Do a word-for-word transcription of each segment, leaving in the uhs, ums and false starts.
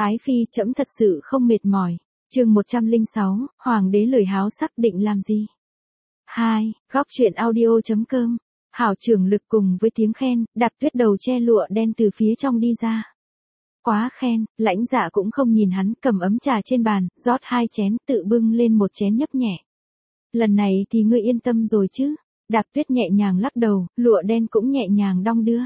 Ái phi, trẫm thật sự không mệt mỏi. Chương một trăm lẻ sáu, Hoàng đế lời háo sắc định làm gì? hai. Góc truyện audio chấm com. Hảo trưởng lực cùng với tiếng khen, đặt Tuyết đầu che lụa đen từ phía trong đi ra. Quá khen, Lãnh Dạ cũng không nhìn hắn, cầm ấm trà trên bàn, rót hai chén, tự bưng lên một chén nhấp nhẹ. Lần này thì ngươi yên tâm rồi chứ? Đạp Tuyết nhẹ nhàng lắc đầu, lụa đen cũng nhẹ nhàng đong đưa.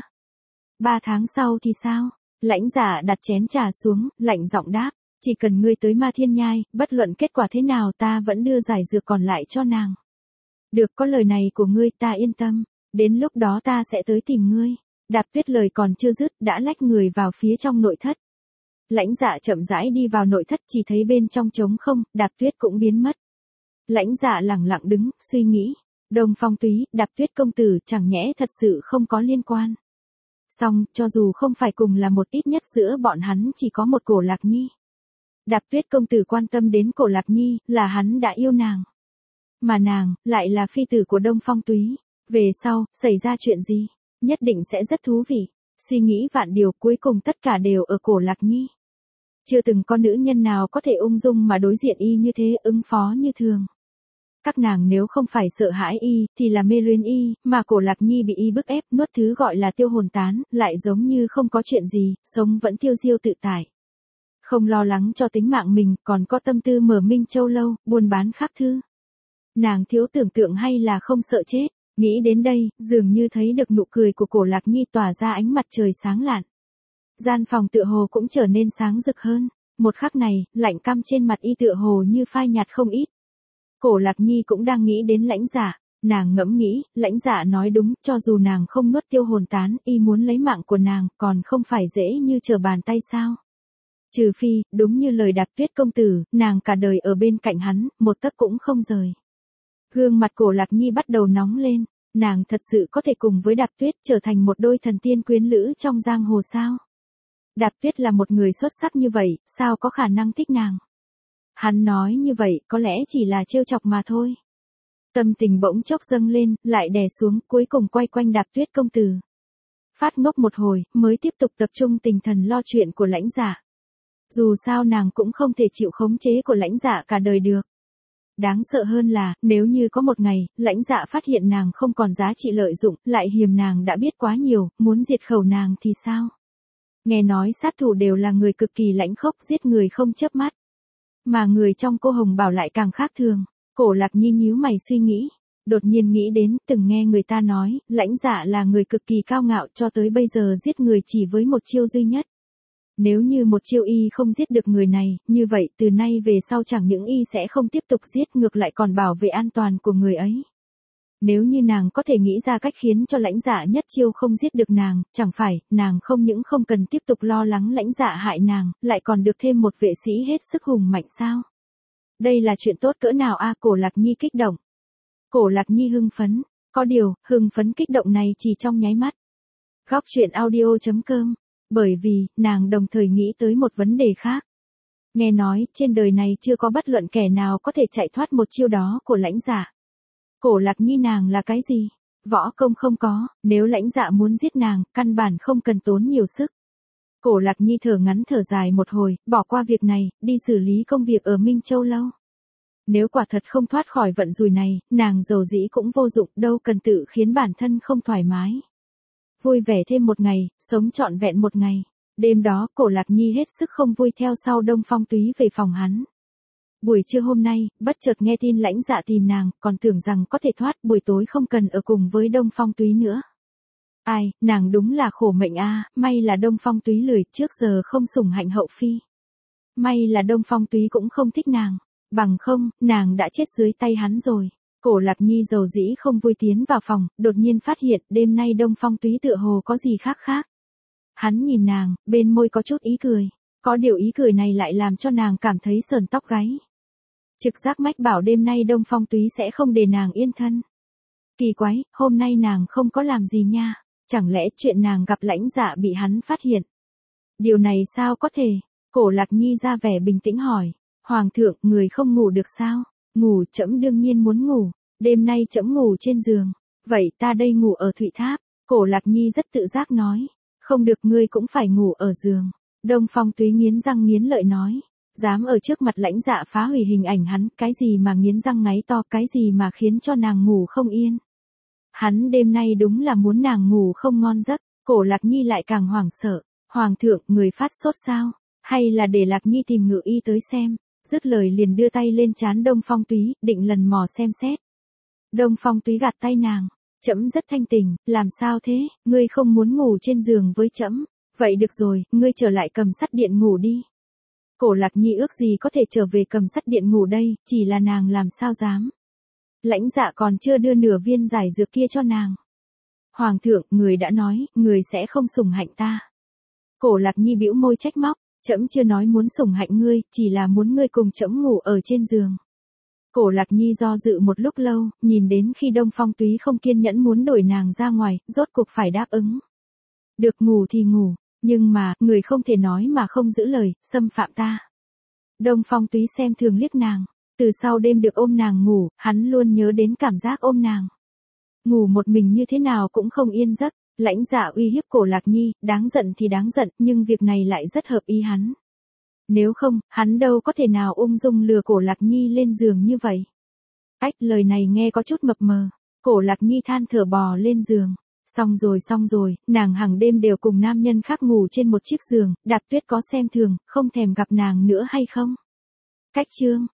Ba tháng sau thì sao? Lãnh Dạ đặt chén trà xuống, lạnh giọng đáp, chỉ cần ngươi tới Ma Thiên Nhai, bất luận kết quả thế nào ta vẫn đưa giải dược còn lại cho nàng. Được, có lời này của ngươi ta yên tâm, đến lúc đó ta sẽ tới tìm ngươi. Đạp Tuyết lời còn chưa dứt đã lách người vào phía trong nội thất. Lãnh Dạ chậm rãi đi vào nội thất, chỉ thấy bên trong trống không, Đạp Tuyết cũng biến mất. Lãnh Dạ lẳng lặng đứng, suy nghĩ, Đông Phong Túy, Đạp Tuyết công tử chẳng nhẽ thật sự không có liên quan. Song, cho dù không phải cùng là một, ít nhất giữa bọn hắn chỉ có một Cổ Lạc Nhi. Đạp Tuyết công tử quan tâm đến Cổ Lạc Nhi, là hắn đã yêu nàng. Mà nàng, lại là phi tử của Đông Phong Túy. Về sau, xảy ra chuyện gì? Nhất định sẽ rất thú vị. Suy nghĩ vạn điều, cuối cùng tất cả đều ở Cổ Lạc Nhi. Chưa từng có nữ nhân nào có thể ung dung mà đối diện y như thế, ứng phó như thường. Các nàng nếu không phải sợ hãi y, thì là mê luyến y, mà Cổ Lạc Nhi bị y bức ép, nuốt thứ gọi là tiêu hồn tán, lại giống như không có chuyện gì, sống vẫn tiêu diêu tự tại. Không lo lắng cho tính mạng mình, còn có tâm tư mở Minh Châu Lâu, buôn bán khắp thư. Nàng thiếu tưởng tượng hay là không sợ chết? Nghĩ đến đây, dường như thấy được nụ cười của Cổ Lạc Nhi tỏa ra ánh mặt trời sáng lạn. Gian phòng tựa hồ cũng trở nên sáng rực hơn. Một khắc này, lạnh căm trên mặt y tựa hồ như phai nhạt không ít. Cổ Lạc Nhi cũng đang nghĩ đến Lãnh Dạ. Nàng ngẫm nghĩ, Lãnh Dạ nói đúng, cho dù nàng không nuốt tiêu hồn tán, y muốn lấy mạng của nàng, còn không phải dễ như trở bàn tay sao? Trừ phi, đúng như lời Đạp Tuyết công tử, nàng cả đời ở bên cạnh hắn, một tấc cũng không rời. Gương mặt Cổ Lạc Nhi bắt đầu nóng lên, nàng thật sự có thể cùng với Đạp Tuyết trở thành một đôi thần tiên quyến lữ trong giang hồ sao? Đạp Tuyết là một người xuất sắc như vậy, sao có khả năng thích nàng? Hắn nói như vậy, có lẽ chỉ là trêu chọc mà thôi. Tâm tình bỗng chốc dâng lên, lại đè xuống, cuối cùng quay quanh Đạp Tuyết công tử. Phát ngốc một hồi, mới tiếp tục tập trung tinh thần lo chuyện của Lãnh Dạ. Dù sao nàng cũng không thể chịu khống chế của Lãnh Dạ cả đời được. Đáng sợ hơn là, nếu như có một ngày, Lãnh Dạ phát hiện nàng không còn giá trị lợi dụng, lại hiềm nàng đã biết quá nhiều, muốn diệt khẩu nàng thì sao? Nghe nói sát thủ đều là người cực kỳ lãnh khốc, giết người không chớp mắt. Mà người trong Cô Hồng Bảo lại càng khác thường. Cổ Lạc Nhi nhíu mày suy nghĩ. Đột nhiên nghĩ đến, từng nghe người ta nói, Lãnh Dạ là người cực kỳ cao ngạo, cho tới bây giờ giết người chỉ với một chiêu duy nhất. Nếu như một chiêu y không giết được người này, như vậy từ nay về sau chẳng những y sẽ không tiếp tục giết, ngược lại còn bảo vệ an toàn của người ấy. Nếu như nàng có thể nghĩ ra cách khiến cho Lãnh Dạ nhất chiêu không giết được nàng, chẳng phải, nàng không những không cần tiếp tục lo lắng Lãnh Dạ hại nàng, lại còn được thêm một vệ sĩ hết sức hùng mạnh sao? Đây là chuyện tốt cỡ nào a? Cổ Lạc Nhi kích động. Cổ Lạc Nhi hưng phấn, có điều, hưng phấn kích động này chỉ trong nháy mắt. Góc truyện audio chấm com. Bởi vì, nàng đồng thời nghĩ tới một vấn đề khác. Nghe nói, trên đời này chưa có bất luận kẻ nào có thể chạy thoát một chiêu đó của Lãnh Dạ. Cổ Lạc Nhi nàng là cái gì? Võ công không có, nếu Lãnh Dạ muốn giết nàng, căn bản không cần tốn nhiều sức. Cổ Lạc Nhi thở ngắn thở dài một hồi, bỏ qua việc này, đi xử lý công việc ở Minh Châu Lâu. Nếu quả thật không thoát khỏi vận rủi này, nàng dầu dĩ cũng vô dụng, đâu cần tự khiến bản thân không thoải mái. Vui vẻ thêm một ngày, sống trọn vẹn một ngày. Đêm đó, Cổ Lạc Nhi hết sức không vui theo sau Đông Phong Túy về phòng hắn. Buổi trưa hôm nay, bất chợt nghe tin Lãnh Dạ tìm nàng, còn tưởng rằng có thể thoát, buổi tối không cần ở cùng với Đông Phong Túy nữa. Ai, nàng đúng là khổ mệnh a, may là Đông Phong Túy lười, trước giờ không sủng hạnh hậu phi. May là Đông Phong Túy cũng không thích nàng, bằng không, nàng đã chết dưới tay hắn rồi. Cổ Lạc Nhi dầu dĩ không vui tiến vào phòng, đột nhiên phát hiện đêm nay Đông Phong Túy tựa hồ có gì khác khác. Hắn nhìn nàng, bên môi có chút ý cười, có điều ý cười này lại làm cho nàng cảm thấy sờn tóc gáy. Trực giác mách bảo đêm nay Đông Phong Túy sẽ không để nàng yên thân. Kỳ quái, hôm nay nàng không có làm gì nha, chẳng lẽ chuyện nàng gặp Lãnh Dạ bị hắn phát hiện? Điều này sao có thể? Cổ Lạc Nhi ra vẻ bình tĩnh hỏi, Hoàng thượng, người không ngủ được sao? Ngủ, trẫm đương nhiên muốn ngủ, đêm nay trẫm ngủ trên giường, vậy ta đây ngủ ở Thụy Tháp. Cổ Lạc Nhi rất tự giác nói, không được, ngươi cũng phải ngủ ở giường. Đông Phong Túy nghiến răng nghiến lợi nói. Dám ở trước mặt Lãnh Dạ phá hủy hình ảnh hắn, cái gì mà nghiến răng ngáy to, cái gì mà khiến cho nàng ngủ không yên. Hắn đêm nay đúng là muốn nàng ngủ không ngon giấc. Cổ Lạc Nhi lại càng hoảng sợ. Hoàng thượng, người phát sốt sao? Hay là để Lạc Nhi tìm ngự y tới xem? Dứt lời liền đưa tay lên trán Đông Phong Túy, định lần mò xem xét. Đông Phong Túy gạt tay nàng. Trẫm rất thanh tình, làm sao thế, ngươi không muốn ngủ trên giường với trẫm? Vậy được rồi, ngươi trở lại cầm sắt điện ngủ đi. Cổ Lạc Nhi ước gì có thể trở về cầm sắt điện ngủ đây, chỉ là nàng làm sao dám. Lãnh Dạ còn chưa đưa nửa viên giải dược kia cho nàng. Hoàng thượng, người đã nói, người sẽ không sủng hạnh ta. Cổ Lạc Nhi bĩu môi trách móc, trẫm chưa nói muốn sủng hạnh ngươi, chỉ là muốn ngươi cùng trẫm ngủ ở trên giường. Cổ Lạc Nhi do dự một lúc lâu, nhìn đến khi Đông Phong Túy không kiên nhẫn muốn đuổi nàng ra ngoài, rốt cuộc phải đáp ứng. Được, ngủ thì ngủ, nhưng mà, người không thể nói mà không giữ lời, xâm phạm ta. Đông Phong Túy xem thường liếc nàng, từ sau đêm được ôm nàng ngủ, hắn luôn nhớ đến cảm giác ôm nàng. Ngủ một mình như thế nào cũng không yên giấc. Lãnh Dạ uy hiếp Cổ Lạc Nhi, đáng giận thì đáng giận, nhưng việc này lại rất hợp ý hắn. Nếu không, hắn đâu có thể nào ung dung lừa Cổ Lạc Nhi lên giường như vậy. Ách, lời này nghe có chút mập mờ. Cổ Lạc Nhi than thở bò lên giường. Xong rồi xong rồi, nàng hàng đêm đều cùng nam nhân khác ngủ trên một chiếc giường, Đạt Tuyết có xem thường, không thèm gặp nàng nữa hay không? Cách chương